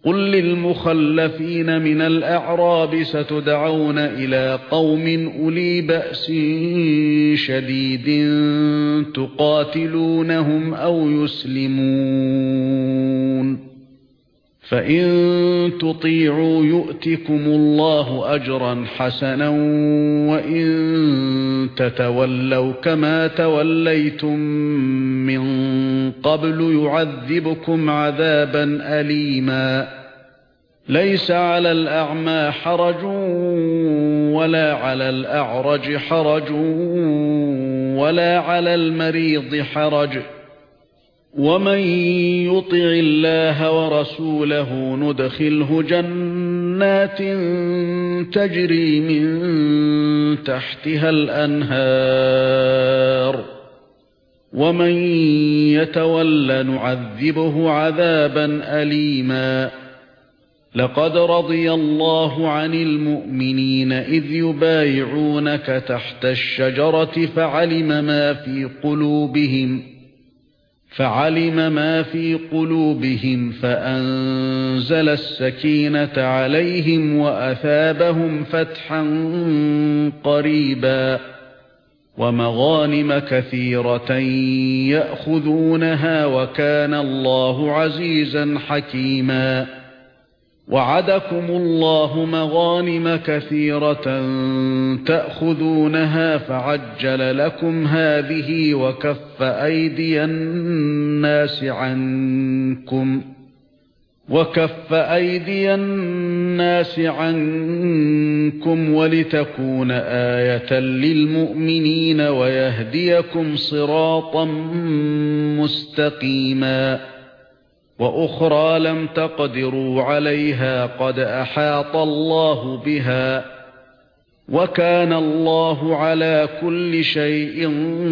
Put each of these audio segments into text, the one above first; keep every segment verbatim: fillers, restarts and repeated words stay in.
قُل لِّلْمُخَلَّفِينَ مِنَ الْأَعْرَابِ سَتُدْعَوْنَ إِلَىٰ قَوْمٍ أُولِي بَأْسٍ شَدِيدٍ تُقَاتِلُونَهُمْ أَوْ يُسْلِمُونَ فَإِن تُطِيعُوا يُؤْتِكُمُ اللَّهُ أَجْرًا حَسَنًا وَإِن تَتَوَلَّوْا كَمَا تَوَلَّيْتُم مِّن قَبْلُ يُعَذِّبْكُمْ عَذَابًا أَلِيمًا لَيْسَ عَلَى الْأَعْمَى حَرَجٌ وَلَا عَلَى الْأَعْرَجِ حَرَجٌ وَلَا عَلَى الْمَرِيضِ حَرَجٌ وَمَن يُطِعِ اللَّهَ وَرَسُولَهُ نُدْخِلْهُ جَنَّاتٍ تَجْرِي مِن تَحْتِهَا الْأَنْهَارُ وَمَن يَتَوَلَّ نُعَذِّبْهُ عَذَابًا أَلِيمًا لَقَدْ رَضِيَ اللَّهُ عَنِ الْمُؤْمِنِينَ إِذْ يُبَايِعُونَكَ تَحْتَ الشَّجَرَةِ فَعَلِمَ مَا فِي قُلُوبِهِمْ فَعَلِمَ مَا فِي قُلُوبِهِمْ فَأَنزَلَ السَّكِينَةَ عَلَيْهِمْ وَأَثَابَهُمْ فَتْحًا قَرِيبًا وَمَغَانِمَ كَثِيرَةً يَأْخُذُونَهَا وَكَانَ اللَّهُ عَزِيزًا حَكِيمًا وَعَدَكُمُ اللَّهُ مَغَانِمَ كَثِيرَةً تَأْخُذُونَهَا فَعَجَّلَ لَكُمْ هَٰذِهِ وَكَفَّ أَيْدِيَ النَّاسِ عَنكُمْ وَكَفَّ أَيْدِيَ النَّاسِ عَنكُمْ وَلِتَكُونَ آيَةً لِّلْمُؤْمِنِينَ وَيَهْدِيَكُمْ صِرَاطًا مُّسْتَقِيمًا وَأُخْرَى لَمْ تَقْدِرُوا عَلَيْهَا قَدْ أَحَاطَ اللَّهُ بِهَا وَكَانَ اللَّهُ عَلَى كُلِّ شَيْءٍ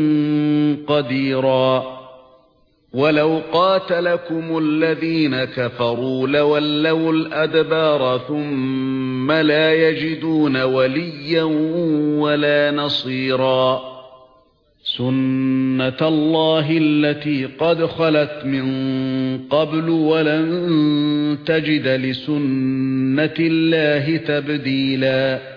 قَدِيرًا وَلَوْ قَاتَلَكُمُ الَّذِينَ كَفَرُوا لَوَلَّوُا الْأَدْبَارَ ثُمَّ لَا يَجِدُونَ وَلِيًّا وَلَا نَصِيرًا سُنَّةَ اللَّهِ الَّتِي قَدْ خَلَتْ مِن قَبْلُ وَلَن تَجِدَ لِسُنَّةِ اللَّهِ تَبْدِيلًا